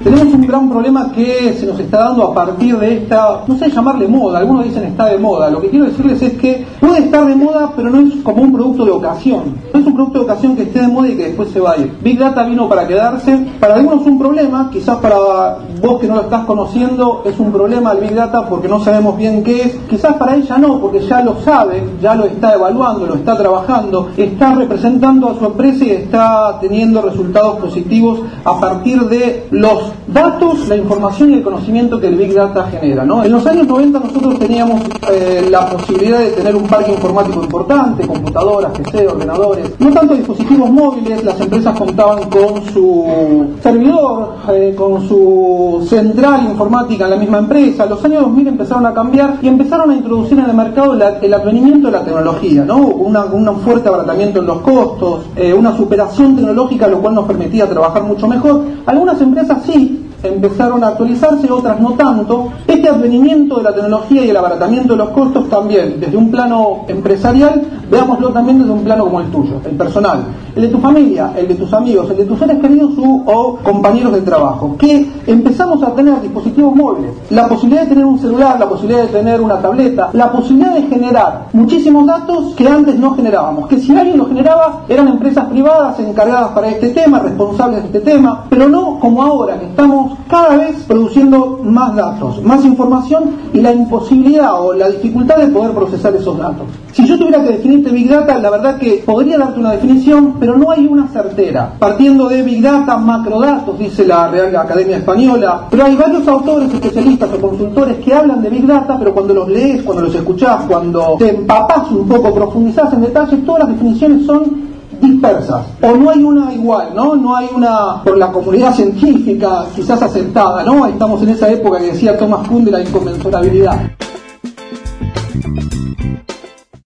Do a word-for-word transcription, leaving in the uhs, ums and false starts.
Tenemos un gran problema que se nos está dando a partir de esta, no sé llamarle moda, algunos dicen está de moda. Lo que quiero decirles es que puede estar de moda, pero no es como un producto de ocasión. No es un producto de ocasión que esté de moda y que después se va a ir. Big Data vino para quedarse. Para algunos un problema, quizás para vos que no lo estás conociendo es un problema el Big Data porque no sabemos bien qué es. Quizás para ella no, porque ya lo sabe, ya lo está evaluando, lo está trabajando, está representando a su empresa y está teniendo resultados positivos a partir de los datos, la información y el conocimiento que el Big Data genera, ¿no? En los años noventa nosotros teníamos eh, la posibilidad de tener un parque informático importante, computadoras, P C, ordenadores, no tanto dispositivos móviles. Las empresas contaban con su servidor, eh, con su central informática en la misma empresa. Los años dos mil empezaron a cambiar y empezaron a introducir en el mercado la, el advenimiento de la tecnología, ¿no? Una, un fuerte abaratamiento en los costos, eh, una superación tecnológica, lo cual nos permitía trabajar mucho mejor. Algunas empresas sí empezaron a actualizarse, otras no tanto. Este advenimiento de la tecnología y el abaratamiento de los costos también, desde un plano empresarial, veámoslo también desde un plano como el tuyo, el personal, el de tu familia, el de tus amigos, el de tus seres queridos u, o compañeros de trabajo, que empezamos a tener dispositivos móviles, la posibilidad de tener un celular, la posibilidad de tener una tableta, la posibilidad de generar muchísimos datos que antes no generábamos, que si alguien lo generaba eran empresas privadas encargadas para este tema, responsables de este tema, pero no como ahora, que estamos cada vez produciendo más datos, más información y la imposibilidad o la dificultad de poder procesar esos datos. Si yo tuviera que definirte Big Data, la verdad que podría darte una definición, pero no hay una certera. Partiendo de Big Data, macrodatos, dice la Real Academia Española, pero hay varios autores, especialistas o consultores que hablan de Big Data, pero cuando los lees, cuando los escuchás, cuando te empapás un poco, profundizás en detalle, todas las definiciones son dispersas, o no hay una igual, ¿no? No hay una por la comunidad científica quizás aceptada, ¿no? Estamos en esa época que decía Thomas Kuhn de la inconmensurabilidad.